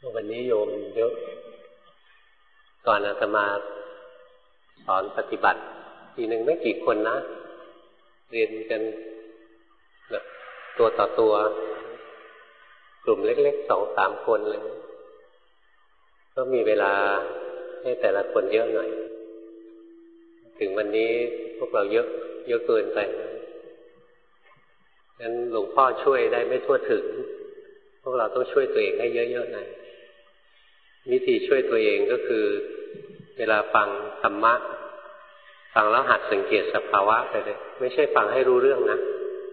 วันนี้โยมเยอะก่อนอาตมาสอนปฏิบัติทีหนึ่งไม่กี่คนนะเรียนกันแบบตัวต่อตัวกลุ่มเล็กๆ 2-3 คนเลยก็มีเวลาให้แต่ละคนเยอะหน่อยถึงวันนี้พวกเราเยอะเกินไปงั้นหลวงพ่อช่วยได้ไม่ทั่วถึงพวกเราต้องช่วยตัวเองให้เยอะๆหน่อยวิธีช่วยตัวเองก็คือเวลาฟังธรรมะฟังแล้วหัดสังเกตสภาวะไปเลยไม่ใช่ฟังให้รู้เรื่องนะ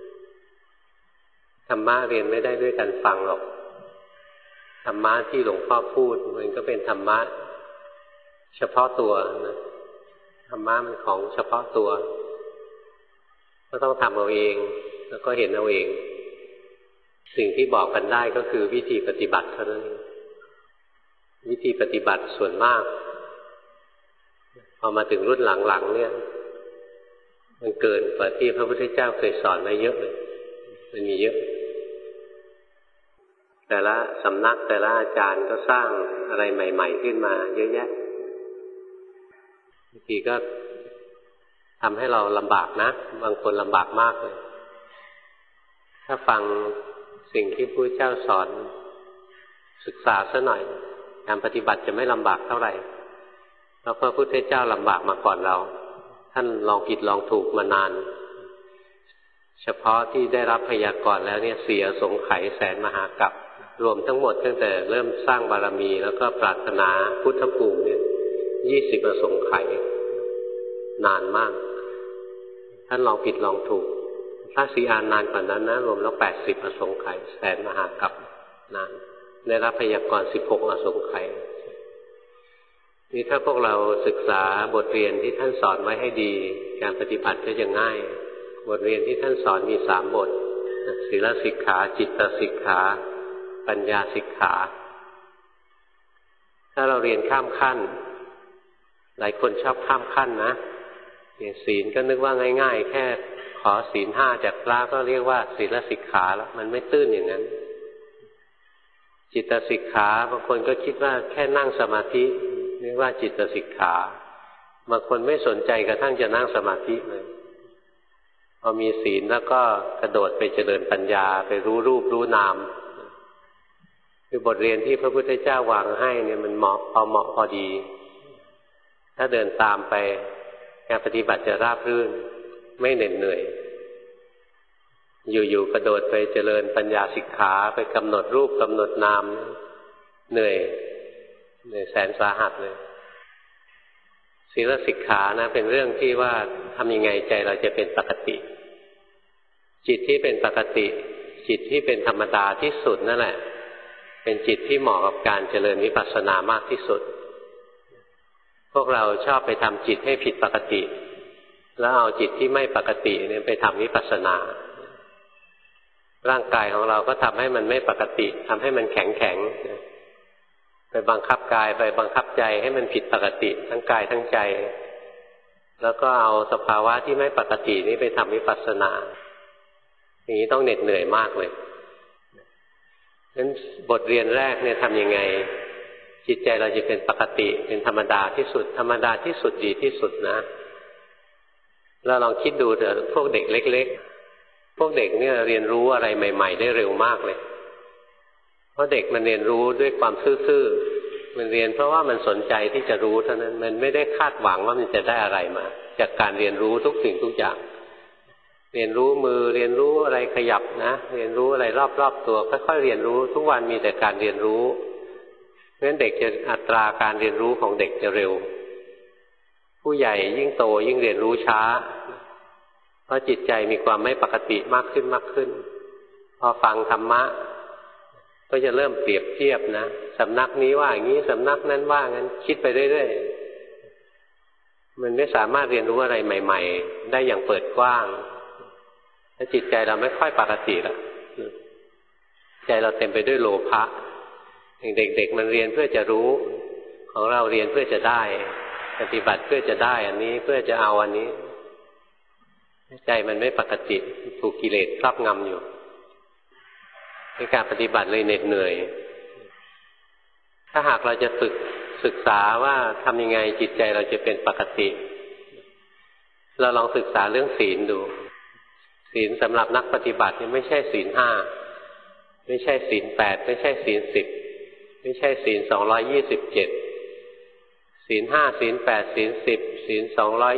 ธรรมะเรียนไม่ได้ด้วยการฟังหรอกธรรมะที่หลวงพ่อพูดมันก็เป็นธรรมะเฉพาะตัวนะธรรมะมันของเฉพาะตัวก็ต้องทำเอาเองแล้วก็เห็นเอาเองสิ่งที่บอกกันได้ก็คือวิธีปฏิบัติเท่านั้นเองวิธีปฏิบัติส่วนมากพอมาถึงรุ่นหลังๆเนี่ยมันเกินกว่าที่พระพุทธเจ้าเคยสอนมาเยอะเลยมันมีเยอะแต่ละสำนักแต่ละอาจารย์ก็สร้างอะไรใหม่ๆขึ้นมาเยอะแยะบางทีก็ทำให้เราลำบากนะบางคนลำบากมากเลยถ้าฟังสิ่งที่พระพุทธเจ้าสอนศึกษาซะหน่อยการปฏิบัติจะไม่ลำบากเท่าไหร่เพราะพระพุทธเจ้าลำบากมาก่อนเราท่านลองผิดลองถูกมานานเฉพาะที่ได้รับพยากรณ์แล้วเนี่ย4 อสงไขยแสนมหากัปรวมทั้งหมดตั้งแต่เริ่มสร้างบารมีแล้วก็ปรารถนาพุทธภูมิเนี่ย20 อสงไขยนานมากท่านลองผิดลองถูกพระศรีอานนานกว่านั้นนะรวมแล้ว80 อสงไขยแสนมหากัปนานได้รับพยากรณ์16 อสงไขยนี่ถ้าพวกเราศึกษาบทเรียนที่ท่านสอนไว้ให้ดีการปฏิบัติก็จะง่ายบทเรียนที่ท่านสอนมี3 บทศีลสิกขาจิตตสิกขาปัญญาสิกขาถ้าเราเรียนข้ามขั้นหลายคนชอบข้ามขั้นนะอย่างศีลก็นึกว่าง่ายๆแค่ขอศีล 5จากพระก็เรียกว่าศีลสิกขาแล้วมันไม่ตื้นอย่างนั้นจิตตสิกขาบางคนก็คิดว่าแค่นั่งสมาธิเรียกว่าจิตสิกขาบางคนไม่สนใจกระทั่งจะนั่งสมาธิเลยพอมีศีลแล้วก็กระโดดไปเจริญปัญญาไปรู้รูปรู้นามคือบทเรียนที่พระพุทธเจ้าวางให้เนี่ยมันเหมาะพอดีถ้าเดินตามไปการปฏิบัติจะราบรื่นไม่เหน็ดเหนื่อยอยู่ๆกระโดดไปเจริญปัญญาสิกขาไปกำหนดรูปกำหนดนามเหนื่อยแสนสาหัสเลยศีลสิกขานะเป็นเรื่องที่ว่าทำยังไงใจเราจะเป็นปกติจิตที่เป็นปกติจิตที่เป็นธรรมดาที่สุดนั่นแหละเป็นจิตที่เหมาะกับการเจริญวิปัสสนามากที่สุดพวกเราชอบไปทำจิตให้ผิดปกติแล้วเอาจิตที่ไม่ปกติเนี่ยไปทำวิปัสสนาร่างกายของเราก็ทำให้มันไม่ปกติทำให้มันแข็งไปบังคับกายไปบังคับใจให้มันผิดปกติทั้งกายทั้งใจแล้วก็เอาสภาวะที่ไม่ปกตินี้ไปทำวิปัสสนาอย่างนี้ต้องเหน็ดเหนื่อยมากเลยงั้นบทเรียนแรกเนี่ยทำยังไงจิตใจเราจะเป็นปกติเป็นธรรมดาที่สุดธรรมดาที่สุดดีที่สุดนะแล้วลองคิดดูเถอะพวกเด็กเล็กๆพวกเด็กเนี่ยเรียนรู้อะไรใหม่ๆได้เร็วมากเลยเพราะเด็กมันเรียนรู้ด้วยความซื่อๆมันเรียนเพราะว่ามันสนใจที่จะรู้เท่านั้นมันไม่ได้คาดหวังว่ามันจะได้อะไรมาจากการเรียนรู้ทุกสิ่งทุกอย่างเรียนรู้มือเรียนรู้อะไรขยับนะเรียนรู้อะไรรอบๆตัวค่อยๆเรียนรู้ทุกวันมีแต่การเรียนรู้เพราะฉะนั้นเด็กจะอัตราการเรียนรู้ของเด็กจะเร็วผู้ใหญ่ยิ่งโตยิ่งเรียนรู้ช้าเพราะจิตใจมีความไม่ปกติมากขึ้นพอฟังธรรมะก็จะเริ่มเปรียบเทียบนะสำนักนี้ว่าอย่างนี้สำนักนั้นว่างั้นคิดไปเรื่อยๆมันไม่สามารถเรียนรู้อะไรใหม่ๆได้อย่างเปิดกว้างถ้าจิตใจเราไม่ค่อยปกติละใจเราเต็มไปด้วยโลภะอย่างเด็กๆมันเรียนเพื่อจะรู้ของเราเรียนเพื่อจะได้ปฏิบัติเพื่อจะได้อันนี้เพื่อจะเอาอันนี้ใจมันไม่ปกติถูกกิเลสครอบงำอยู่ในการปฏิบัติเลยเหน็ดเหนื่อยถ้าหากเราจะศึกษาว่าทำยังไงจิตใจเราจะเป็นปกติเราลองศึกษาเรื่องศีลดูศีลสำหรับนักปฏิบัตินี่ไม่ใช่ศีลห้าไม่ใช่ศีลแปดไม่ใช่ศีล10ไม่ใช่ศีล227ศีลห้าศีลแปดศีล10ศีล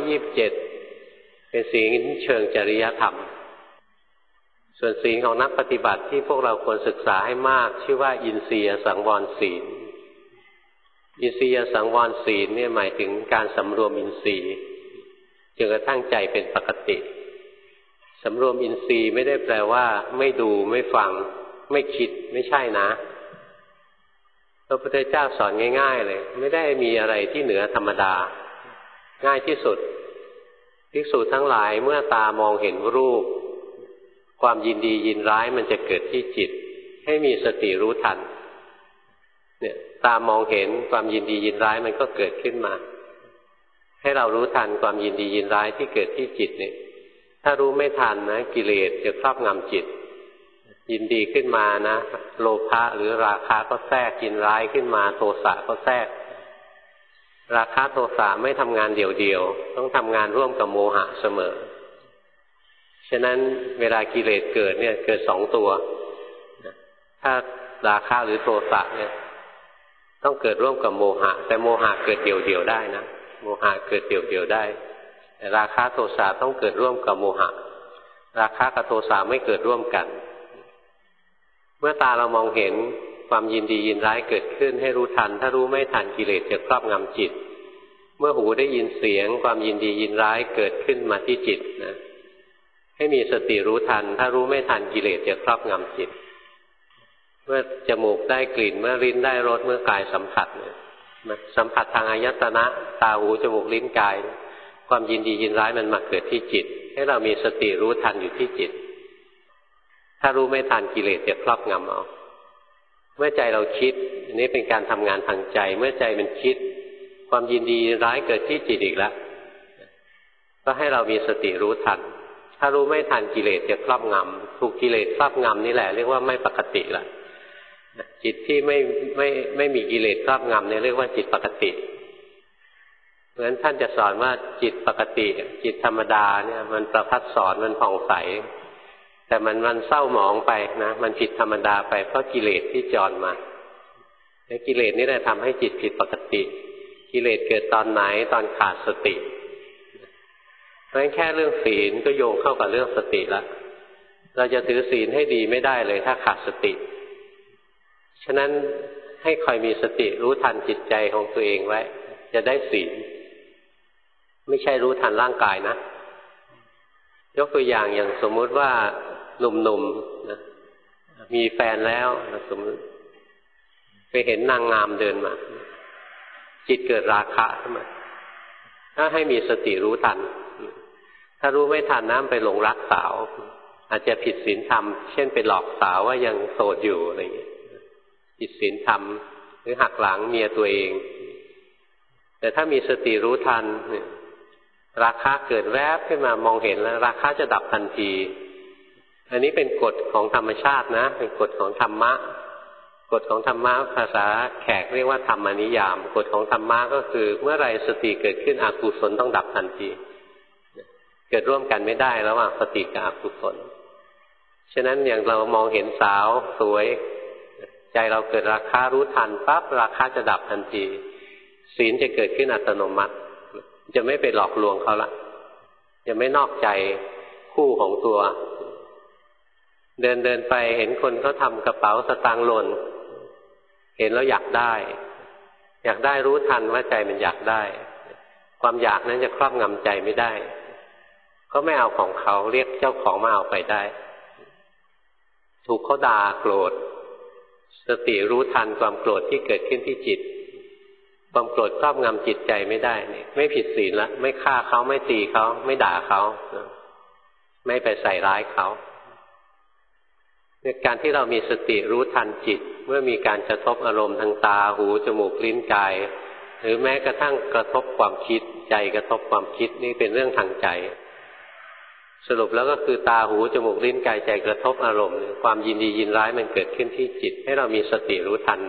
227เป็นศีลเชิงจริยธรรมส่วนศีลของนักปฏิบัติที่พวกเราควรศึกษาให้มากชื่อว่าอินทรียสังวรศีลอินทรียสังวรศีลเนี่ยหมายถึงการสำรวมอินทรีย์จนกระทั่งใจเป็นปกติสำรวมอินทรีย์ไม่ได้แปลว่าไม่ดูไม่ฟังไม่คิดไม่ใช่นะพระพุทธเจ้าสอนง่ายๆเลยไม่ได้มีอะไรที่เหนือธรรมดาง่ายที่สุดภิกษุทั้งหลายเมื่อตามองเห็นรูปความยินดียินร้ายมันจะเกิดที่จิตให้มีสติรู้ทันเนี่ยตามองเห็นความยินดียินร้ายมันก็เกิดขึ้นมาให้เรารู้ทันความยินดียินร้ายที่เกิดที่จิตเนี่ยถ้ารู้ไม่ทันนะกิเลสจะครอบงำจิตยินดีขึ้นมานะโลภะหรือราคะก็แทรกยินร้ายขึ้นมาโทสะก็แทรกราคะโทสะไม่ทำงานเดี่ยวๆต้องทำงานร่วมกับโมหะเสมอฉะนั้นเวลากิเลสเกิดเนี่ยเกิด2ตัวถ้าราคะหรือโทสะเนี่ยต้องเกิดร่วมกับโมหะแต่โมหะเกิดเดี่ยวๆได้นะโมหะเกิดเดี่ยวๆได้แต่ราคะโทสะต้องเกิดร่วมกับโมหะราคะกับโทสะไม่เกิดร่วมกันเมื่อตาเรามองเห็นความยินดียินร้ายเกิดขึ้นให้รู้ทันถ้ารู้ไม่ทันกิเลสจะครอบงำจิตเมื่อหูได้ยินเสียงความยินดียินร้ายเกิดขึ้นมาที่จิตนะให้มีสติรู้ทันถ้ารู้ไม่ทันกิเลสจะครอบงำจิตเมื่อจมูกได้กลิ่นเมื่อลิ้นได้รสเมื่อกายสัมผัสเนี่ยสัมผัสทางอายตนะตาหูจมูกลิ้นกายความยินดียินร้ายมันมาเกิดที่จิตให้เรามีสติรู้ทันอยู่ที่จิตถ้ารู้ไม่ทันกิเลสจะครอบงำเอาเมื่อใจเราคิดอันนี้เป็นการทำงานทางใจเมื่อใจมันคิดความยินดีร้ายเกิดที่จิตอีกแล้วก็ให้เรามีสติรู้ทันถ้ารู้ไม่ทันกิเลสจะครอบงำถูกกิเลสครอบงำนี่แหละเรียกว่าไม่ปกติละจิตที่ไม่มีกิเลสครอบงำเนี่ยเรียกว่าจิตปกติเพราะฉะนั้นท่านจะสอนว่าจิตปกติจิตธรรมดาเนี่ยมันประภัสสรมันผ่องใสแต่มันเศร้าหมองไปนะมันผิดธรรมดาไปเพราะกิเลสที่จรมาและกิเลสนี่แหละทำให้จิตผิดปกติกิเลสเกิดตอนไหนตอนขาดสติเพราะฉะนั้นแค่เรื่องศีลก็โยงเข้ากับเรื่องสติละเราจะถือศีลให้ดีไม่ได้เลยถ้าขาดสติฉะนั้นให้คอยมีสติรู้ทันจิตใจของตัวเองไว้จะได้ศีลไม่ใช่รู้ทันร่างกายนะยกตัวอย่างสมมุติว่าหนุ่มๆนะมีแฟนแล้วนะสมมติไปเห็นนางงามเดินมาจิตเกิดราคะขึ้นมาถ้าให้มีสติรู้ทันถ้ารู้ไม่ทันนะไปหลงรักสาวอาจจะผิดศีลธรรมเช่นไปหลอกสาวว่ายังโสดอยู่อะไรอย่างนี้ผิดศีลธรรมหรือหักหลังเมียตัวเองแต่ถ้ามีสติรู้ทันราคะเกิดแวบขึ้นมามองเห็นแล้วราคะจะดับทันทีอันนี้เป็นกฎของธรรมชาตินะเป็นกฎของธรรมะกฎของธรรมะภาษาแขกเรียกว่าธรรมนิยามกฎของธรรมะก็คือเมื่อไรสติเกิดขึ้นอกุศลต้องดับทันทีเกิดร่วมกันไม่ได้ระหว่างสติกับอกุศลฉะนั้นอย่างเรามองเห็นสาวสวยใจเราเกิดราคะรู้ทันปั๊บราคะจะดับทันทีศีลจะเกิดขึ้นอัตโนมัติจะไม่ไปหลอกลวงเขาละจะไม่นอกใจคู่ของตัวเดินไปเห็นคนเขาทำกระเป๋าสตางค์หล่นเห็นแล้วอยากได้รู้ทันว่าใจมันอยากได้ความอยากนั้นจะครอบงำใจไม่ได้ก็ไม่เอาของเขาเรียกเจ้าของมาเอาไปได้ถูกเขาด่าโกรธสติรู้ทันความโกรธที่เกิดขึ้นที่จิตความโกรธครอบงำจิตใจไม่ได้นี่ไม่ผิดศีลละไม่ฆ่าเขาไม่ตีเขาไม่ด่าเขาไม่ไปใส่ร้ายเขาการที่เรามีสติรู้ทันจิตเมื่อมีการกระทบอารมณ์ทางตาหูจมูกลิ้นกายหรือแม้กระทั่งกระทบความคิดใจกระทบความคิดนี่เป็นเรื่องทางใจสรุปแล้วก็คือตาหูจมูกลิ้นกายใจกระทบอารมณ์ความยินดียินร้ายมันเกิดขึ้นที่จิตให้เรามีสติรู้ทัน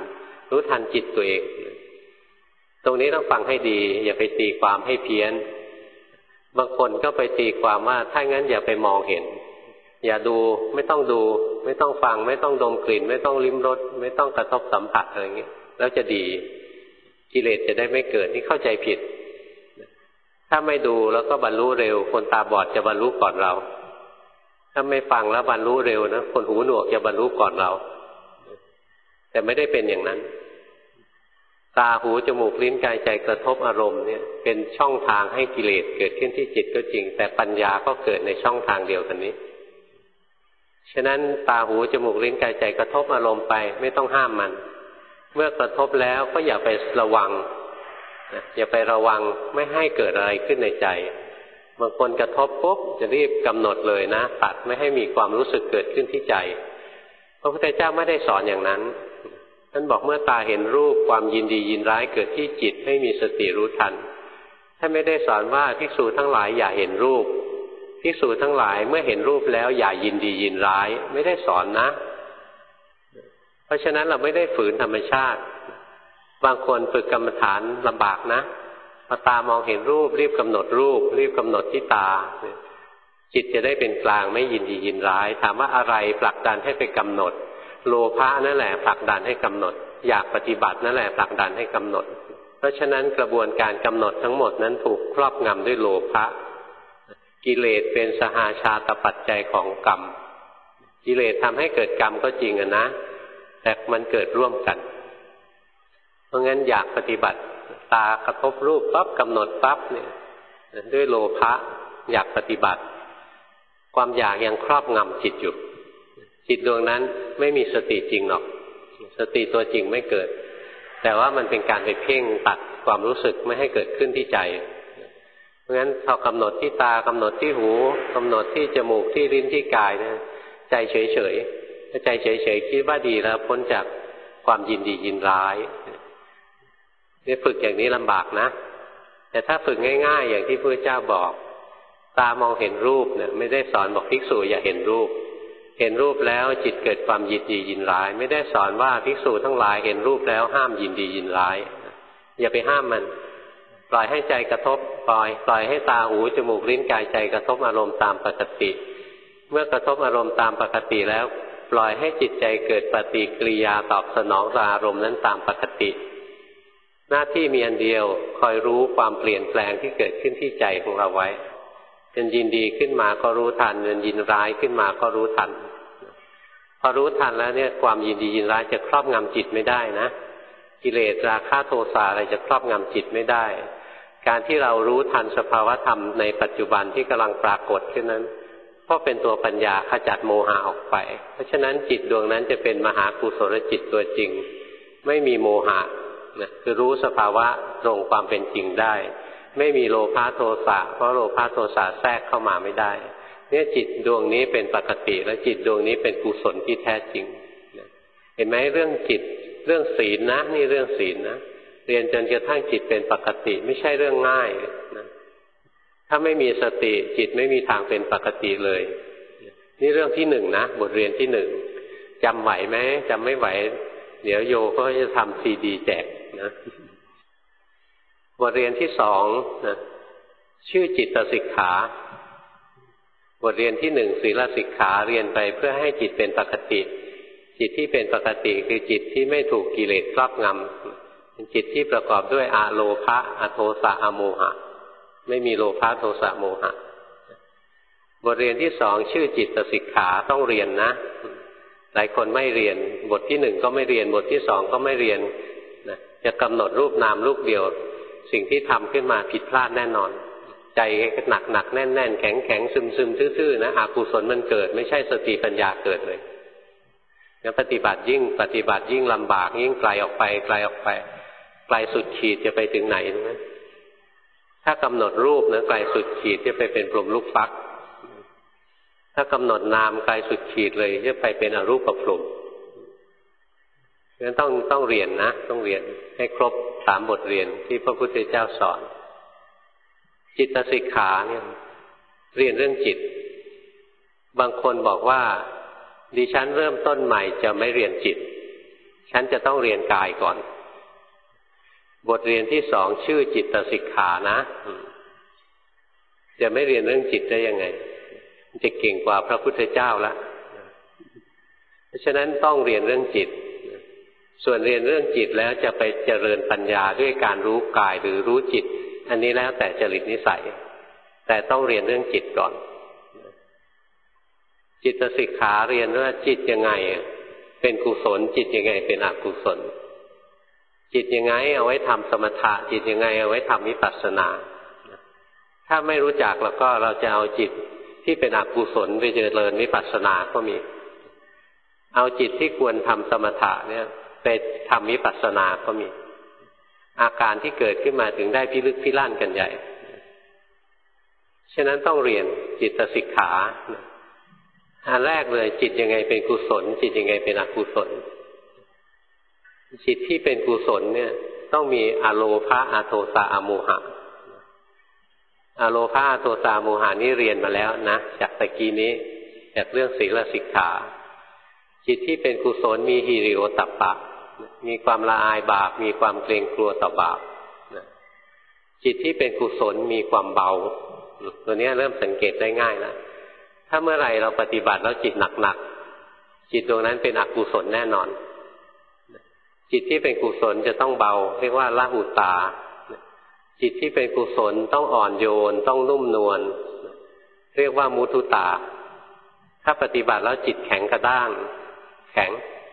รู้ทันจิตตัวเองตรงนี้ต้องฟังให้ดีอย่าไปตีความให้เพี้ยนบางคนก็ไปตีความว่าถ้างั้นอย่าไปมองเห็นอย่าดูไม่ต้องดูไม่ต้องฟังไม่ต้องดมกลิ่นไม่ต้องลิ้มรสไม่ต้องกระทบสัมผัสอะไรอย่างนี้แล้วจะดีกิเลสจะได้ไม่เกิดนี่เข้าใจผิดถ้าไม่ดูแล้วก็บรรลุเร็วคนตาบอดจะบรรลุก่อนเราถ้าไม่ฟังแล้วบรรลุเร็วนะคนหูหนวกจะบรรลุก่อนเราแต่ไม่ได้เป็นอย่างนั้นตาหูจมูกลิ้นกายใจกระทบอารมณ์เนี่ยเป็นช่องทางให้กิเลสเกิดขึ้นที่จิตก็จริงแต่ปัญญาก็เกิดในช่องทางเดียวกันนี้ฉะนั้นตาหูจมูกลิ้นกายใจกระทบอารมณ์ไปไม่ต้องห้ามมันเมื่อกระทบแล้วก็อย่าไประวังอย่าไประวังไม่ให้เกิดอะไรขึ้นในใจบางคนกระทบปุ๊บจะรีบกำหนดเลยนะตัดไม่ให้มีความรู้สึกเกิดขึ้นที่ใจพระพุทธเจ้าไม่ได้สอนอย่างนั้นท่านบอกเมื่อตาเห็นรูปความยินดียินร้ายเกิดที่จิตให้มีสติรู้ทันท่านไม่ได้สอนว่าภิกษุทั้งหลายอย่าเห็นรูปภิกษุทั้งหลายเมื่อเห็นรูปแล้วอย่ายินดียินร้ายไม่ได้สอนนะเพราะฉะนั้นเราไม่ได้ฝืนธรรมชาติบางคนฝึกกรรมฐานลำบากนะพอตามองเห็นรูปรีบกำหนดรูปรีบกำหนดที่ตาจิตจะได้เป็นกลางไม่ยินดียินร้ายถามว่าอะไรผลักดันให้ไปกำหนดโลภะนั่นแหละผลักดันให้กำหนดอยากปฏิบัตินั่นแหละผลักดันให้กำหนดเพราะฉะนั้นกระบวนการกำหนดทั้งหมดนั้นถูกครอบงำด้วยโลภะกิเลสเป็นสหาชาตปัจจัยของกรรมกิเลสทำให้เกิดกรรมก็จริงนะแต่มันเกิดร่วมกันเพราะงั้นอยากปฏิบัติตากระทบรูปปั๊บกำหนดปั๊บเนี่ยด้วยโลภะอยากปฏิบัติความอยากยังครอบงำจิตอยู่จิตดวงนั้นไม่มีสติจริงหรอกสติตัวจริงไม่เกิดแต่ว่ามันเป็นการไปเพ่งตัดความรู้สึกไม่ให้เกิดขึ้นที่ใจเพราะงั้นพอกำหนดที่ตากำหนดที่หูกำหนดที่จมูกที่ลิ้นที่กายเนี่ยใจเฉยๆถ้าใจเฉยๆคิดว่าดีแล้วพ้นจากความยินดียินร้ายนี่ฝึกอย่างนี้ลำบากนะแต่ถ้าฝึกง่ายๆอย่างที่พระเจ้าบอกตามองเห็นรูปเนี่ยไม่ได้สอนบอกภิกษุอย่าเห็นรูปเห็นรูปแล้วจิตเกิดความยินดียินร้ายไม่ได้สอนว่าภิกษุทั้งหลายเห็นรูปแล้วห้ามยินดียินร้ายอย่าไปห้ามมันปล่อยให้ใจกระทบปล่อยให้ตาหูจมูกลิ้นกายใจกระทบอารมณ์ตามปกติเมื่อกระทบอารมณ์ตามปกติแล้วปล่อยให้จิตใจเกิดปฏิกิริยาตอบสนองต่ออารมณ์นั้นตามปกติหน้าที่มีอันเดียวคอยรู้ความเปลี่ยนแปลงที่เกิดขึ้นที่ใจของเราไว้เป็นยินดีขึ้นมาก็รู้ทันเป็นยินร้ายขึ้นมาก็รู้ทันพอรู้ทันแล้วเนี่ยความยินดียินร้ายจะครอบงำจิตไม่ได้นะกิเลสราคะโทสะอะไรจะครอบงำจิตไม่ได้การที่เรารู้ทันสภาวธรรมในปัจจุบันที่กำลังปรากฏขึ้นนั้นก็เป็นตัวปัญญาขจัดโมหะออกไปเพราะฉะนั้นจิตดวงนั้นจะเป็นมหากุศลจิตตัวจริงไม่มีโมหะนะคือรู้สภาวะตรงความเป็นจริงได้ไม่มีโลภะโทสะเพราะโลภะโทสะแทรกเข้ามาไม่ได้เนี่ยจิตดวงนี้เป็นปกติและจิตดวงนี้เป็นกุศลที่แท้จริงเห็นไหมเรื่องจิตเรื่องศีลนะนี่เรื่องศีลนะเรียนจนกระทั่งจิตเป็นปกติไม่ใช่เรื่องง่ายนะถ้าไม่มีสติจิตไม่มีทางเป็นปกติเลยนี่เรื่องที่หนึ่งนะบทเรียนที่หนึ่งจำไหวไหมจำไม่ไหวเดี๋ยวโยก็จะทำซีดีแจกนะบทเรียนที่สองนะชื่อจิตสิกขาบทเรียนที่หนึ่งศีลสิกขาเรียนไปเพื่อให้จิตเป็นปกติจิตที่เป็นปกติคือจิตที่ไม่ถูกกิเลสครอบงำเป็นจิตที่ประกอบด้วยอโลภะอโทสะอโมหะไม่มีโลภะโทสะโมหะบทเรียนที่สองชื่อจิตสิกขาต้องเรียนนะหลายคนไม่เรียนบทที่หนึ่งก็ไม่เรียนบทที่สองก็ไม่เรียนนะจะกำหนดรูปนามรูปเดียวสิ่งที่ทำขึ้นมาผิดพลาดแน่นอนใจหนักแน่นแข็งซึมทื่อๆนะอกุศลมันเกิดไม่ใช่สติปัญญาเกิดเลยงั้นปฏิบัติยิ่งลำบากยิ่งไกลออกไปไกลสุดขีดจะไปถึงไหนรู้ไหมถ้ากำหนดรูปนะไกลสุดขีดจะไปเป็นพรหมลูกฟักถ้ากำหนดนามไกลสุดขีดเลยจะไปเป็นอรูปพรหมงั้นต้องเรียนนะต้องเรียนให้ครบ3บทเรียนที่พระพุทธเจ้าสอนจิตสิกขาเนี่ยเรียนเรื่องจิตบางคนบอกว่าดิฉันเริ่มต้นใหม่จะไม่เรียนจิตฉันจะต้องเรียนกายก่อนบทเรียนที่2ชื่อจิตสิกขานะจะไม่เรียนเรื่องจิตได้ยังไงจะเก่งกว่าพระพุทธเจ้าละเพราะฉะนั้นต้องเรียนเรื่องจิตส่วนเรียนเรื่องจิตแล้วจะไปเจริญปัญญาด้วยการรู้กายหรือรู้จิตอันนี้แล้วแต่จริตนิสัยแต่ต้องเรียนเรื่องจิตก่อนจิตสิกขาเรียนว่าจิตยังไงเป็นกุศลจิตยังไงเป็นอกุศลจิตยังไงเอาไว้ทำสมถะจิตยังไงเอาไว้ทำวิปัสสนาถ้าไม่รู้จักแล้วก็เราจะเอาจิตที่เป็นอกุศลไปเจริญวิปัสสนาก็มีเอาจิตที่ควรทำสมถะเนี่ยไปทำวิปัสสนาก็มีอาการที่เกิดขึ้นมาถึงได้พิลึกพิลั่นกันใหญ่ฉะนั้นต้องเรียนจิตสิกขาอันแรกเลยจิตยังไงเป็นกุศลจิตยังไงเป็นอกุศลจิตที่เป็นกุศลเนี่ยต้องมีอโลภะอโทสะอโมหะอโลภะอโทสะอโมหะนี่เรียนมาแล้วนะจากตะกี้นี้จากเรื่องศีลสิกขาจิตที่เป็นกุศลมีหิริโอตัปปะมีความละอายบาปมีความเกรงกลัวต่อบาปจิตที่เป็นกุศลมีความเบาตัวนี้เริ่มสังเกตได้ง่ายแล้วถ้าเมื่อไหร่เราปฏิบัติแล้วจิตหนักๆจิตดวงนั้นเป็นอกุศลแน่นอนจิตที่เป็นกุศลจะต้องเบาเรียกว่าละหุตาจิตที่เป็นกุศลต้องอ่อนโยนต้องนุ่มนวลเรียกว่ามุทุตาถ้าปฏิบัติแล้วจิตแข็งกระด้างแข็ง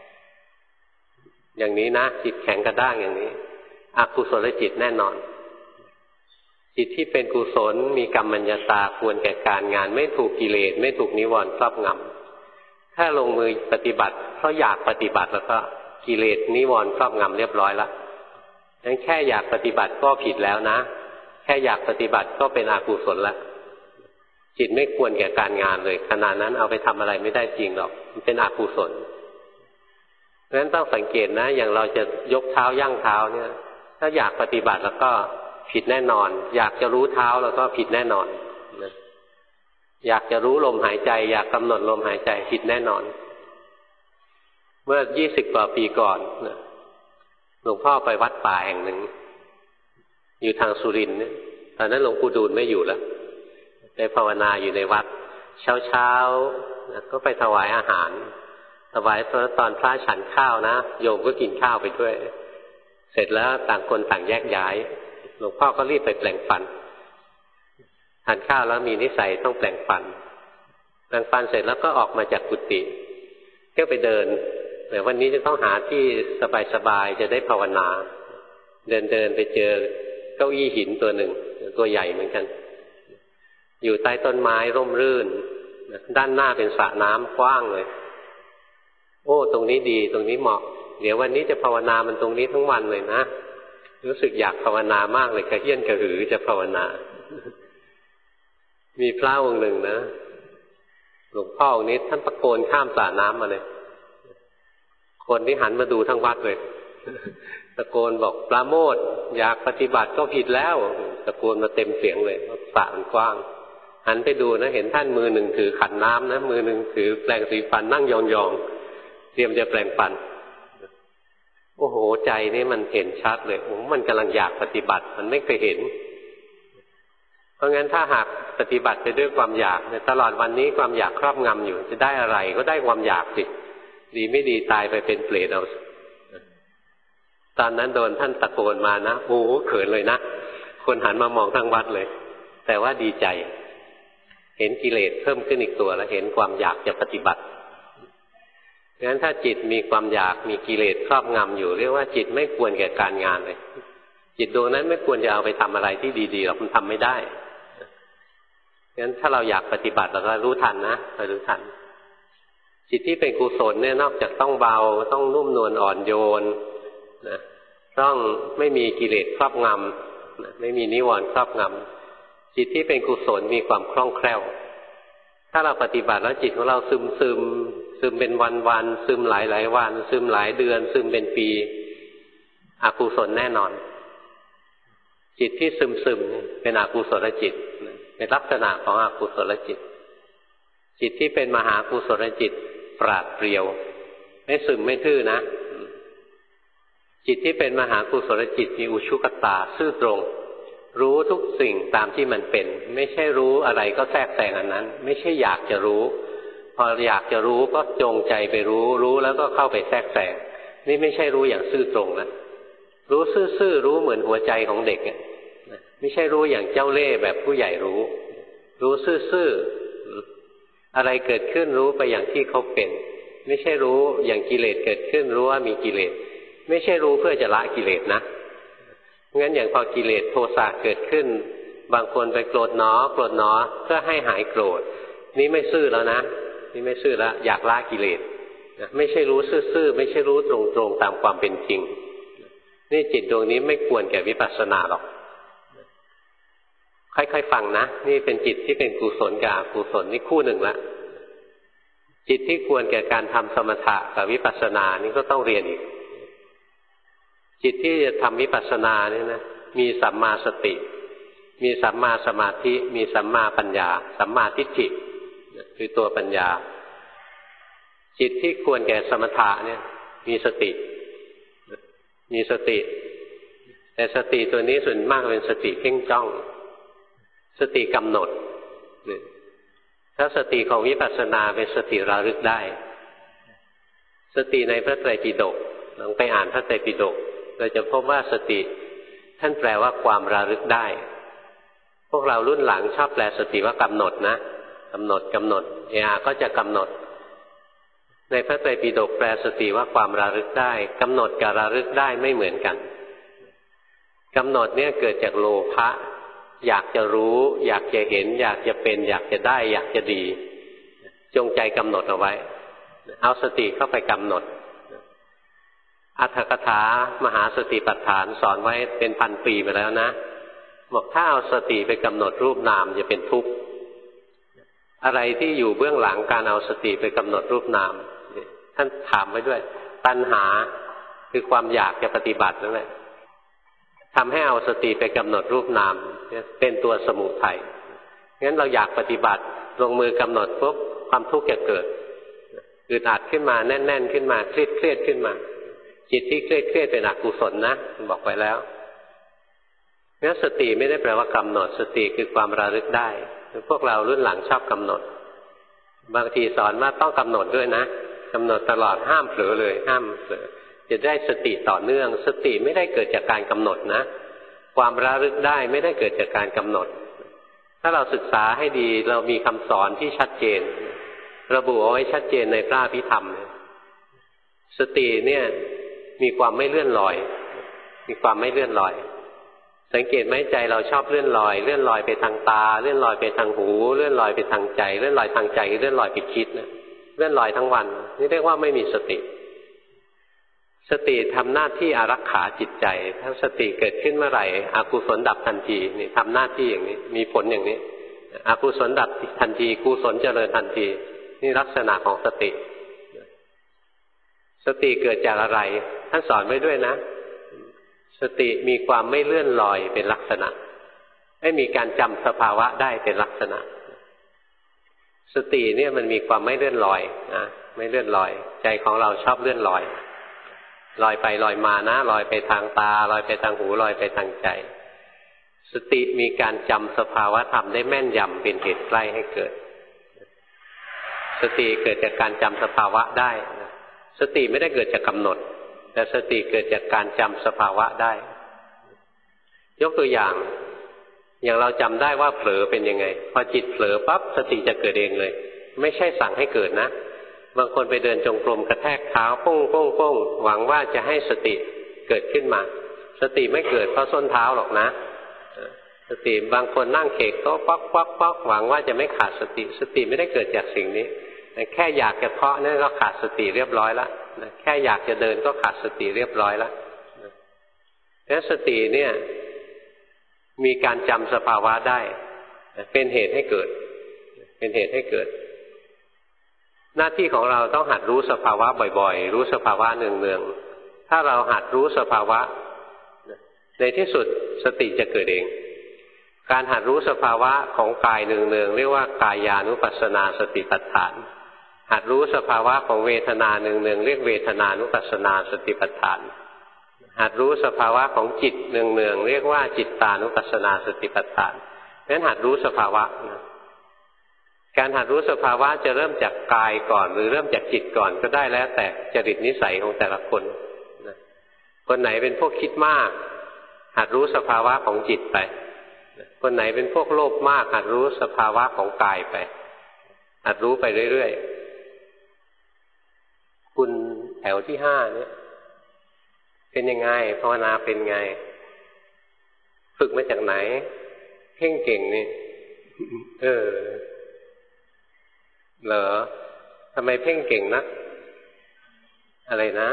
อย่างนี้นะจิตแข็งกระด้างอย่างนี้อกุศลจิตแน่นอนจิตที่เป็นกุศลมีกัมมัญญาตาควรแก่การงานไม่ถูกกิเลสไม่ถูกนิวรณ์ครอบงำถ้าลงมือปฏิบัติเพราะอยากปฏิบัติแล้วก็กิเลสนิวรณ์ครอบงำเรียบร้อยแล้วงั้นแค่อยากปฏิบัติก็ผิดแล้วนะแค่อยากปฏิบัติก็เป็นอกุศลแล้วจิตไม่ควรแก่การงานเลยขณะนั้นเอาไปทำอะไรไม่ได้จริงหรอกมันเป็นอกุศลเพราะฉะนั้นต้องสังเกตนะอย่างเราจะยกเท้าย่างเท้าเนี่ยถ้าอยากปฏิบัติแล้วก็ผิดแน่นอนอยากจะรู้เท้าแล้วก็ผิดแน่นอนอยากจะรู้ลมหายใจอยากกำหนดลมหายใจผิดแน่นอนเมื่อ20 กว่าปีก่อนหลวงพ่อไปวัดป่าแห่งหนึ่งอยู่ทางสุรินทร์ตอนนั้นหลวงปู่ดูลไม่อยู่แล้วไปภาวนาอยู่ในวัดเช้าก็ไปถวายอาหารถวายตอนพระฉันข้าวนะโยมก็กินข้าวไปด้วยเสร็จแล้วต่างคนต่างแยกย้ายหลวงพ่อก็รีบไปแปลงฟันทานข้าวแล้วมีนิสัยต้องแปลงฟันเสร็จแล้วก็ออกมาจากกุฏิก็ไปเดินแต่วันนี้จะต้องหาที่สบายๆจะได้ภาวนาเดินไปเจอเก้าอี้หินตัวหนึ่งตัวใหญ่เหมือนกันอยู่ใต้ต้นไม้ร่มรื่นด้านหน้าเป็นสระน้ำกว้างเลยโอ้ตรงนี้ดีตรงนี้เหมาะเดี๋ยววันนี้จะภาวนามันตรงนี้ทั้งวันเลยนะรู้สึกอยากภาวนามากเลยกระเฮี้ยนกระหือจะภาวนามีพระองค์หนึ่งนะหลวงพ่อองค์นี้ท่านตะโกนข้ามสระน้ำมาเลยคนที่หันมาดูทั้งวัดเลยตะโกนบอกปราโมทย์อยากปฏิบัติก็ผิดแล้วตะโกนมาเต็มเสียงเลยสระมันกว้างหันไปดูนะเห็นท่านมือหนึ่งถือขันน้ำนะมือหนึ่งถือแปรงสีฟันนั่งยองๆเตรียมจะแปรงฟันโอ้โหใจนี่มันเห็นชัดเลยโอ้มันกำลังอยากปฏิบัติมันไม่เคยเห็นเพราะงั้นถ้าหากปฏิบัติไปด้วยความอยากเนี่ยตลอดวันนี้ความอยากครอบงำอยู่จะได้อะไรก็ได้ความอยากสิดีไม่ดีตายไปเป็นเปรตเอาตอนนั้นโดนท่านตะโกนมานะโอ้โหเขินเลยนะคนหันมามองทั้งวัดเลยแต่ว่าดีใจเห็นกิเลสเพิ่มขึ้นอีกตัวแล้วเห็นความอยากจะปฏิบัติงั้นถ้าจิตมีความอยากมีกิเลสครอบงำอยู่เรียกว่าจิตไม่ควรแก่การงานเลยจิตดวงนั้นไม่ควรจะเอาไปทำอะไรที่ดีๆหรอกมันทำไม่ได้งั้นถ้าเราอยากปฏิบัติเราก็รู้ทันนะเรารู้ทันจิตที่เป็นกุศลเนี่ยนอกจากต้องเบาต้องนุ่มนวลอ่อนโยนนะต้องไม่มีกิเลสครอบงำนะไม่มีนิวรณ์ครอบงำจิตที่เป็นกุศลมีความคล่องแคล่วถ้าเราปฏิบัติแล้วจิตของเราซึมเป็นวันๆซึมหลายวันซึมหลายเดือนซึมเป็นปีอกุศลแน่นอนจิตที่ซึมเป็นอกุศลจิตเป็นลักษณะของอกุศลจิตจิตที่เป็นมหากุศลจิตปราดเปรียวไม่ซึมไม่ทื่อนะจิตที่เป็นมหากุศลจิตมีอุชุกตาซื่อตรงรู้ทุกสิ่งตามที่มันเป็นไม่ใช่รู้อะไรก็แทรกแซงอันนั้นไม่ใช่อยากจะรู้พออยากจะรู้ก็จงใจไปรู้แล้วก็เข้าไปแทรกแซงนี่ไม่ใช่รู้อย่างซื่อตรงนะรู้ซื่อๆรู้เหมือนหัวใจของเด็กไม่ใช่รู้อย่างเจ้าเล่ห์แบบผู้ใหญ่รู้ซื่อๆอะไรเกิดขึ้นรู้ไปอย่างที่เขาเป็นไม่ใช่รู้อย่างกิเลสเกิดขึ้นรู้ว่ามีกิเลสไม่ใช่รู้เพื่อจะละกิเลสนะงั้นอย่างพอกิเลสโทสะเกิดขึ้นบางคนไปโกรธหนอเพื่อให้หายโกรธนี่ไม่ซื่อแล้วนะนี่ไม่ซื่อแล้วอยากละกิเลสไม่ใช่รู้ซื่อๆไม่ใช่รู้ตรงๆตามความเป็นจริงนี่จิตดวงนี้ไม่ควรแก่วิปัสสนาหรอกค่อยๆฟังนะนี่เป็นจิตที่เป็นกุศลกับอกุศลนี่คู่หนึ่งละจิตที่ควรแก่การทำสมถะกับวิปัสสนานี่ก็ต้องเรียนอีกจิตที่จะทำวิปัสสนาเนี่ยนะมีสัมมาสติมีสัมมาสมาธิมีสัมมาปัญญาสัมมาทิฏฐิคือตัวปัญญาจิตที่ควรแก่สมถะเนี่ยมีสติแต่สติตัวนี้ส่วนมากเป็นสติเพ่งจ้องสติกำหนดถ้าสติของวิปัสสนาเป็นสติระลึกได้สติในพระไตรปิฎกลองไปอ่านพระไตรปิฎกเราจะพบว่าสติท่านแปลว่าความระลึกได้พวกเรารุ่นหลังชอบแปลสติว่ากำหนดนะกำหนดก็จะกำหนดในพระไตรปิฎกแปลสติว่าความระลึกได้กำหนดกับระลึกได้ไม่เหมือนกันกำหนดเนี่ยเกิดจากโลภะอยากจะรู้อยากจะเห็นอยากจะเป็นอยากจะได้อยากจะดีจงใจกำหนดเอาไว้เอาสติเข้าไปกำหนดอรรถกถามหาสติปัฏฐานสอนไว้เป็นพันปีมาแล้วนะบอกถ้าเอาสติไปกำหนดรูปนามจะเป็นทุกข์อะไรที่อยู่เบื้องหลังการเอาสติไปกำหนดรูปนามท่านถามไว้ด้วยตัณหาคือความอยากจะปฏิบัตินั่นแหละทำให้เอาสติไปกำหนดรูปนามเป็นตัวสมุทัยงั้นเราอยากปฏิบัติลงมือกำหนดปุ๊บความทุกข์จะเกิดอึดอัดขึ้นมาแน่นๆขึ้นมาเครียดขึ้นมาจิตที่เครียดเป็นอกุศลนะบอกไปแล้วงั้นสติไม่ได้แปลว่ากำหนดสติคือความระลึกได้พวกเรารุ่นหลังชอบกำหนดบางทีสอนว่าต้องกำหนดด้วยนะกำหนดตลอดห้ามเผลอเลยห้ามเผลอจะได้สติต่อเนื่องสติไม่ได้เกิดจากการกำหนดนะความระลึกได้ไม่ได้เกิดจากการกำหนดถ้าเราศึกษาให้ดีเรามีคำสอนที่ชัดเจนระบุเอาไว้ชัดเจนในพระอภิธรรมสติเนี่ยมีความไม่เลื่อนลอยมีความไม่เลื่อนลอยสังเกตไหมใจเราชอบเลื่อนลอยไปทางตาเลื่อนลอยไปทางหูเลื่อนลอยไปทางใจเลื่อนลอยทางใจเลื่อนลอยไปคิดนะเลื่อนลอยทั้งวันนี่เรียกว่าไม่มีสติสติทำหน้าที่อารักขาจิตใจถ้าสติเกิดขึ้นเมื่อไหร่อกุศลดับทันทีนี่ทำหน้าที่อย่างนี้มีผลอย่างนี้อกุศลดับทันทีกุศลเจริญทันทีนี่ลักษณะของสติสติเกิดจากอะไรท่านสอนไว้ด้วยนะสติมีความไม่เลื่อนลอยเป็นลักษณะไม่มีการจำสภาวะได้เป็นลักษณะสติเนี่ยมันมีความไม่เลื่อนลอยนะไม่เลื่อนลอยใจของเราชอบเลื่อนลอยลอยไปลอยมานะลอยไปทางตาลอยไปทางหูลอยไปทางใจสติมีการจำสภาวะธรรมได้แม่นยำเป็นเหตุใกล้ให้เกิดสติเกิดจากการจำสภาวะได้สติไม่ได้เกิดจากกำหนดแต่สติเกิดจากการจำสภาวะได้ยกตัวอย่างเราจำได้ว่าเผลอเป็นยังไงพอจิตเผลอปั๊บสติจะเกิดเองเลยไม่ใช่สั่งให้เกิดนะบางคนไปเดินจงกรมกระแทกเท้าโป้งหวังว่าจะให้สติเกิดขึ้นมาสติไม่เกิดเพราะส้นเท้าหรอกนะสติบางคนนั่งเขกโต๊ะป๊อกหวังว่าจะไม่ขาดสติไม่ได้เกิดจากสิ่งนี้แค่อยากจะเคาะนั่นก็ขาดสติเรียบร้อยแล้วแค่อยากจะเดินก็ขาดสติเรียบร้อยแล้วแล้วสติเนี่ยมีการจำสภาวะได้เป็นเหตุให้เกิดหน้าที่ของเราต้องหัดรู้สภาวะบ่อยๆรู้สภาวะเนืองๆถ้าเราหัดรู้สภาวะในที่สุดสติจะเกิดเองการหัดรู้สภาวะของกายเนืองๆเรียกว่ากายานุปัสสนาสติปัฏฐานหัดรู้สภาวะของเวทนาเนืองๆเรียกเวทนานุปัสสนาสติปัฏฐานหัดรู้สภาวะของจิตเนืองๆเรียกว่าจิตตานุปัสสนาสติปัฏฐานงั้นหัดรู้สภาวะนะการหัดรู้สภาวะจะเริ่มจากกายก่อนหรือเริ่มจากจิตก่อนก็ได้แล้วแต่จริตนิสัยของแต่ละคนนะคนไหนเป็นพวกคิดมากหัดรู้สภาวะของจิตไปคนไหนเป็นพวกโลภมากหัดรู้สภาวะของกายไปหัดรู้ไปเรื่อยๆคุณแถวที่5เนี่ยเป็นยังไงภาวนาเป็นไงฝึกมาจากไหนเพ่งเก่งนี่เหรอทำไมเพ่งเก่งนักอะไรนะ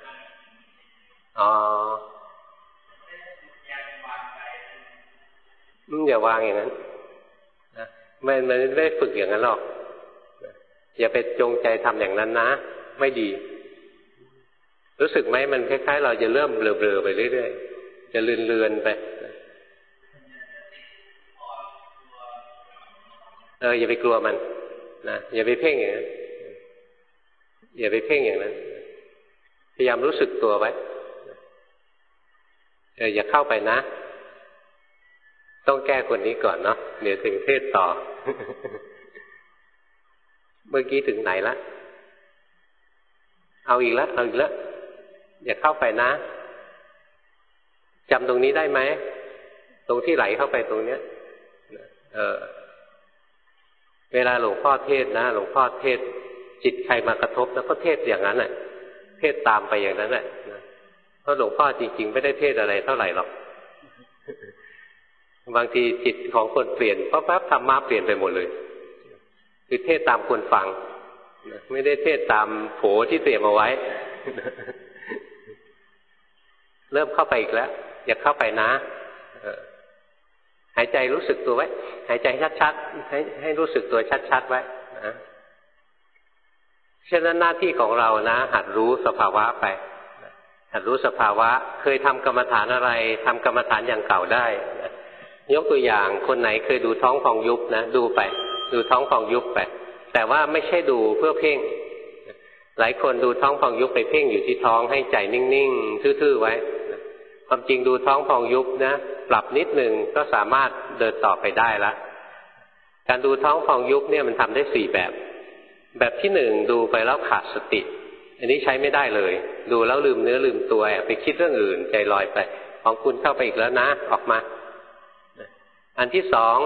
อย่าวางอย่างนั้นนะมันไม่ได้ฝึกอย่างนั้นหรอกอย่าไปจงใจทำอย่างนั้นนะไม่ดีรู้สึกไหมมันคล้ายๆเราจะเริ่มเบลอๆไปเรื่อยๆจะเลือนๆไปอย่าไปกลัวมันนะอย่าไปเพ่งอย่างนั้นอย่าไปเพ่งอย่างนั้นพยายามรู้สึกตัวไว้อย่าเข้าไปนะต้องแก้คนนี้ก่อนเนาะเดี๋ยวถึงเทศต่อ เมื่อกี้ถึงไหนละเอาอีกแล้วอย่าเข้าไปนะจำตรงนี้ได้ไหมตรงที่ไหลเข้าไปตรงเนี้ยเวลาหลวงพ่อเทศนะหลวงพ่อเทศจิตใครมากระทบแล้วก็เทศอย่างนั้นแหละเทศตามไปอย่างนั้นแหละเพราะหลวงพ่อจริงๆไม่ได้เทศอะไรเท่าไหร่หรอกบางทีจิตของคนเปลี่ยนเพราะแป๊บธรรมะเปลี่ยนไปหมดเลยคือเทศตามคนฟังไม่ได้เทศตามโผที่เตรียมเอาไว้เริ่มเข้าไปอีกแล้วอย่าเข้าไปนะหายใจรู้สึกตัวไว้หายใจชัดๆให้รู้สึกตัวชัดๆไว้นะฉะนั้นหน้าที่ของเรานะหัดรู้สภาวะไปหัดรู้สภาวะเคยทำกรรมฐานอะไรทำกรรมฐานอย่างเก่าได้ยกตัวอย่างคนไหนเคยดูท้องพองยุบนะดูไปดูท้องพองยุบไปแต่ว่าไม่ใช่ดูเพื่อเพ่งหลายคนดูท้องพองยุบไปเพ่งอยู่ที่ท้องให้ใจนิ่งๆทื่อๆไว้ความจริงดูท้องพองยุบนะปรับนิดหนึ่งก็สามารถเดินต่อไปได้ละการดูท้องพองยุบเนี่ยมันทำได้4แบบที่1ดูไปแล้วขาดสติอันนี้ใช้ไม่ได้เลยดูแล้วลืมเนื้อลืมตัวไปคิดเรื่องอื่นใจลอยไปของคุณเข้าไปอีกแล้วนะออกมาอันที่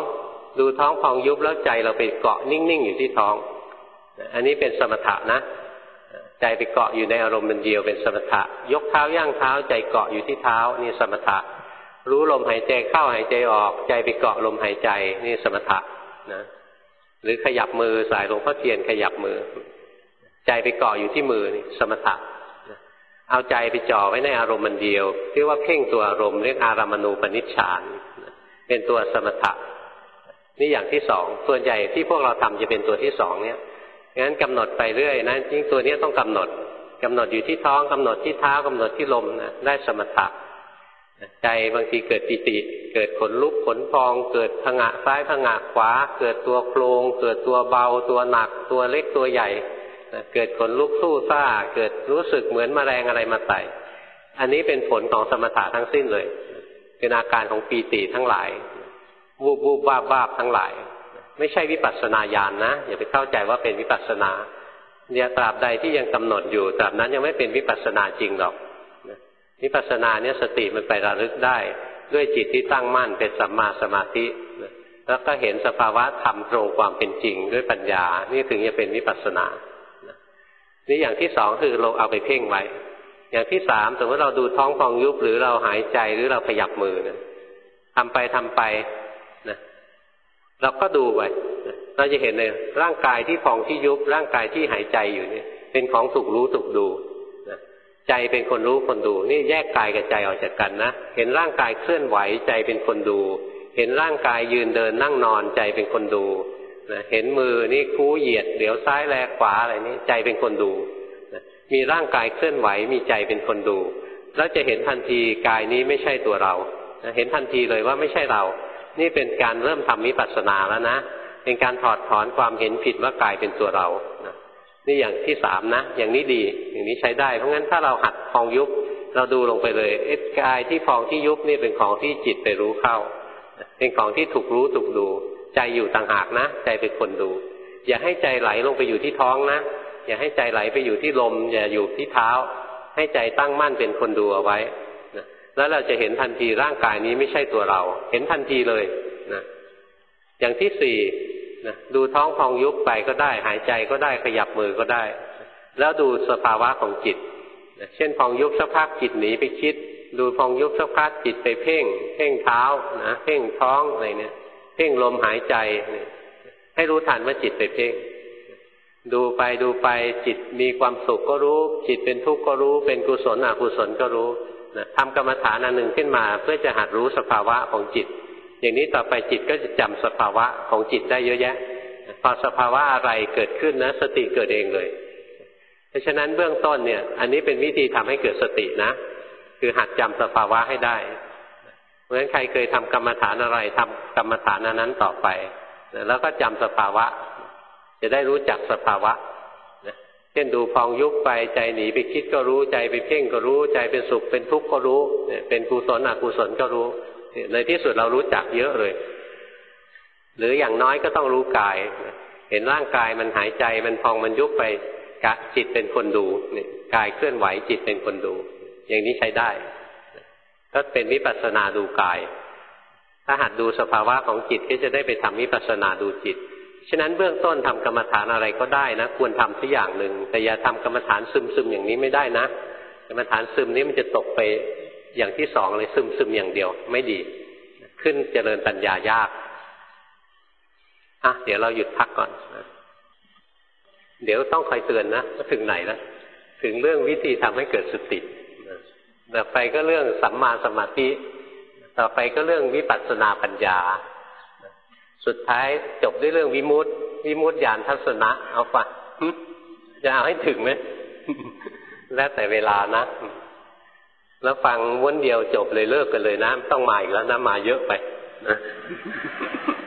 2ดูท้องพองยุบแล้วใจเราไปเกาะนิ่งๆอยู่ที่ท้องอันนี้เป็นสมถะนะใจไปเกาะอยู่ในอารมณ์เดียวเป็นสมถะยกเท้าย่างเท้าใจเกาะอยู่ที่เท้านี่สมถะรู้ลมหายใจเข้าหายใจออกใจไปเกาะลมหายใจนี่สมถะนะหรือขยับมือสายหลวงพ่อเทียนขยับมือใจไปเกาะอยู่ที่มือนี่สมถะเอาใจไปจ่อไว้ในอารมณ์เดียวเรียกว่าเพ่งตัวอารมณ์เรียกอารามณูปนิชฌานเป็นตัวสมถะนี่อย่างที่2ส่วนใหญ่ที่พวกเราทำจะเป็นตัวที่2เนี่ยงั้นกำหนดไปเรื่อยนะจริงตัวนี้ต้องกำหนดอยู่ที่ท้องกำหนดที่เท้ากำหนดที่ลมนะได้สมถะใจบางทีเกิดปิติเกิดขนลุกขนพองเกิดผงะซ้ายผงะขวาเกิดตัวโครงเกิดตัวเบาตัวหนักตัวเล็กตัวใหญ่เกิดขนลุกสู้ซ่าเกิดรู้สึกเหมือนแมลงอะไรมาไต่อันนี้เป็นผลของสมถะทั้งสิ้นเลยเป็นอาการของปีติทั้งหลายวูบวูบวาบวาบทั้งหลายไม่ใช่วิปัสสนาญาณนะอย่าไปเข้าใจว่าเป็นวิปัสสนาเนี่ยตราบใดที่ยังกำหนดอยู่ตราบนั้นยังไม่เป็นวิปัสสนาจริงหรอกวิปัสสนาเนี่ยสติมันไประลึกได้ด้วยจิตที่ตั้งมั่นเป็นสัมมาสมาธิแล้วก็เห็นสภาวะธรรมตรงความเป็นจริงด้วยปัญญานี่ถึงจะเป็นวิปัสสนานี่อย่างที่2คือเราเอาไปเพ่งไว้อย่างที่3สมมติเราดูท้องพองยุบหรือเราหายใจหรือเราขยับมือนะทำไปนะเราก็ดูไปเราจะเห็นเลยร่างกายที่พองที่ยุบร่างกายที่หายใจอยู่นี่เป็นของถูกรู้ถูกดูใจเป็นคนรู้คนดูนี่แยกกายกับใจออกจากกันนะเห็นร่างกายเคลื่อนไหวใจเป็นคนดูเห็นร่างกายยืนเดินนั่งนอนใจเป็นคนดูเห็นมือนี่คู้เหยียดเดี๋ยวซ้ายแลขวาอะไรนี่ใจเป็นคนดูมีร่างกายเคลื่อนไหวมีใจเป็นคนดูแล้วจะเห็นทันทีกายนี้ไม่ใช่ตัวเราเห็นทันทีเลยว่าไม่ใช่เรานี่เป็นการเริ่มทำวิปัสสนาแล้วนะเป็นการถอดถอนความเห็นผิดว่ากายเป็นตัวเรานี่อย่างที่3นะอย่างนี้ดีอย่างนี้ใช้ได้เพราะงั้นถ้าเราหัดพองยุบเราดูลงไปเลยกายที่พองที่ยุบนี่เป็นของที่จิตไปรู้เข้าเป็นของที่ถูกรู้ถูกดูใจอยู่ต่างหากนะใจเป็นคนดูอย่าให้ใจไหลลงไปอยู่ที่ท้องนะอย่าให้ใจไหลไปอยู่ที่ลมอย่าอยู่ที่เท้าให้ใจตั้งมั่นเป็นคนดูเอาไว้นะแล้วเราจะเห็นทันทีร่างกายนี้ไม่ใช่ตัวเราเห็นทันทีเลยนะอย่างที่สี่นะดูท้องพองยุบไปก็ได้หายใจก็ได้ขยับมือก็ได้แล้วดูสภาวะของจิตนะเช่นพองยุบสักพักจิตหนีไปคิดดูพองยุบสักพักจิตไปเพ่งเท้านะเพ่งท้องอะไรเนี่ยเพ่งลมหายใจให้รู้ทันว่าจิตไปเพ่งดูไปจิตมีความสุขก็รู้จิตเป็นทุกข์ก็รู้เป็นกุศลอกุศลก็รู้นะทำกรรมฐานอันหนึ่งขึ้นมาเพื่อจะหัดรู้สภาวะของจิตอย่างนี้ต่อไปจิตก็จะจำสภาวะของจิตได้เยอะแยะพอสภาวะอะไรเกิดขึ้นนะสติเกิดเองเลยเพราะฉะนั้นเบื้องต้นเนี่ยอันนี้เป็นวิธีทำให้เกิดสตินะคือหัดจำสภาวะให้ได้เพราะฉะนั้นใครเคยทำกรรมฐานอะไรทำกรรมฐานนั้นต่อไปแล้วก็จำสภาวะจะได้รู้จักสภาวะเช่นดูพองยุบไปใจหนีไปคิดก็รู้ใจไปเพ่งก็รู้ใจเป็นสุขเป็นทุกข์ก็รู้เป็นกุศลอกุศลก็รู้ในที่สุดเรารู้จักเยอะเลยหรืออย่างน้อยก็ต้องรู้กายเห็นร่างกายมันหายใจมันพองมันยุบไปจิตเป็นคนดูเนี่ยกายเคลื่อนไหวจิตเป็นคนดูอย่างนี้ใช้ได้ก็เป็นวิปัสสนาดูกายถ้าหัดดูสภาวะของจิตก็จะได้ไปทำวิปัสสนาดูจิตฉะนั้นเบื้องต้นทำกรรมฐานอะไรก็ได้นะควรทำสักอย่างหนึ่งแต่อย่าทำกรรมฐานซึมๆอย่างนี้ไม่ได้นะกรรมฐานซึมนี้มันจะตกไปอย่างที่สองเลยซึมๆอย่างเดียวไม่ดีขึ้นเจริญปัญญายากเดี๋ยวเราหยุดพักก่อนนะเดี๋ยวต้องคอยเตือนนะว่าถึงไหนแล้วถึงเรื่องวิธีทำให้เกิดสติต่อไปก็เรื่องสัมมาสมาธิต่อไปก็เรื่องวิปัสสนาปัญญาสุดท้ายจบด้วยเรื่องวิมุตติญาณทัศนะเอาป่ะจะเอาให้ถึงไหม แล้วแต่เวลานะแล้วฟังม้วนเดียวจบเลยเลิกกันเลยนะต้องมาอีกแล้วนะมาเยอะไปนะ